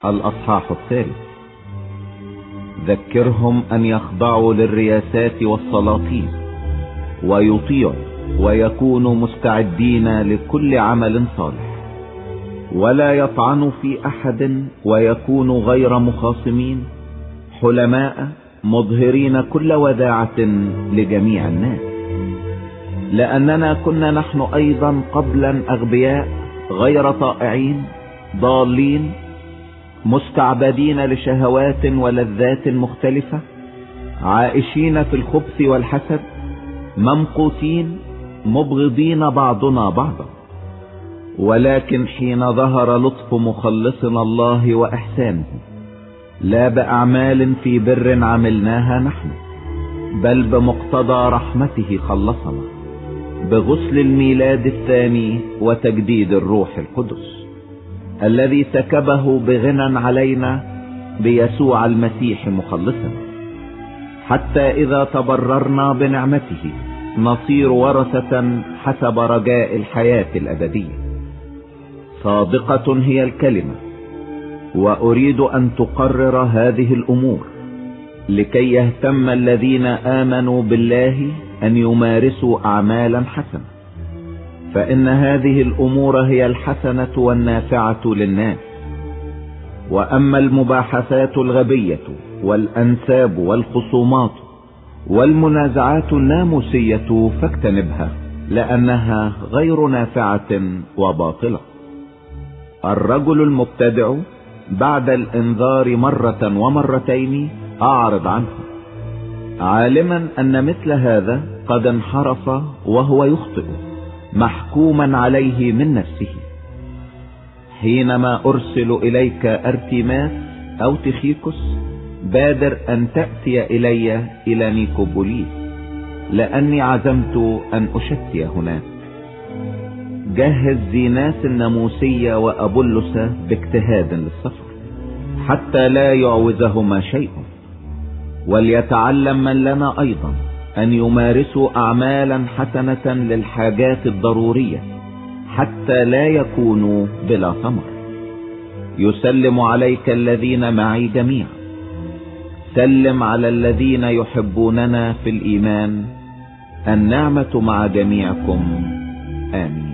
الأصحاح 3. ذكرهم أن يخضعوا للرياسات والسلاطين ويطيعوا ويكونوا مستعدين لكل عمل صالح، ولا يطعنوا في أحد، ويكونوا غير مخاصمين، حلماء، مظهرين كل وداعة لجميع الناس. لأننا كنا نحن أيضا قبلا أغبياء، غير طائعين، ضالين، مستعبدين لشهوات ولذات مختلفة، عائشين في الخبث والحسد، ممقوتين، مبغضين بعضنا بعضا. ولكن حين ظهر لطف مخلصنا الله وإحسانه، لا بأعمال في بر عملناها نحن، بل بمقتضى رحمته خلصنا بغسل الميلاد الثاني وتجديد الروح القدس، الذي سكبه بغنى علينا بيسوع المسيح مخلصنا، حتى إذا تبررنا بنعمته نصير ورثة حسب رجاء الحياة الأبدية. صادقة هي الكلمة، وأريد أن تقرر هذه الأمور، لكي يهتم الذين آمنوا بالله أن يمارسوا أعمالا حسنة، فإن هذه الأمور هي الحسنة والنافعة للناس. وأما المباحثات الغبية والأنساب والخصومات والمنازعات الناموسية فاجتنبها، لأنها غير نافعة وباطلة. الرجل المبتدع بعد الإنذار مرة ومرتين أعرض عنه، عالما أن مثل هذا قد انحرف وهو يخطئ، محكوما عليه من نفسه. حينما أرسل إليك أرتيماس أو تخيكوس، بادر أن تأتي إلى نيكوبوليس، لأني عزمت أن أشتي هناك. جهز زيناس الناموسية وأبولس باجتهاد للسفر، حتى لا يعوزهما شيء. وليتعلم من لنا أيضا أن يمارسوا أعمالا حسنة للحاجات الضرورية، حتى لا يكونوا بلا ثمر. يسلم عليك الذين معي جميعا. سلم على الذين يحبوننا في الإيمان. النعمة مع جميعكم. آمين.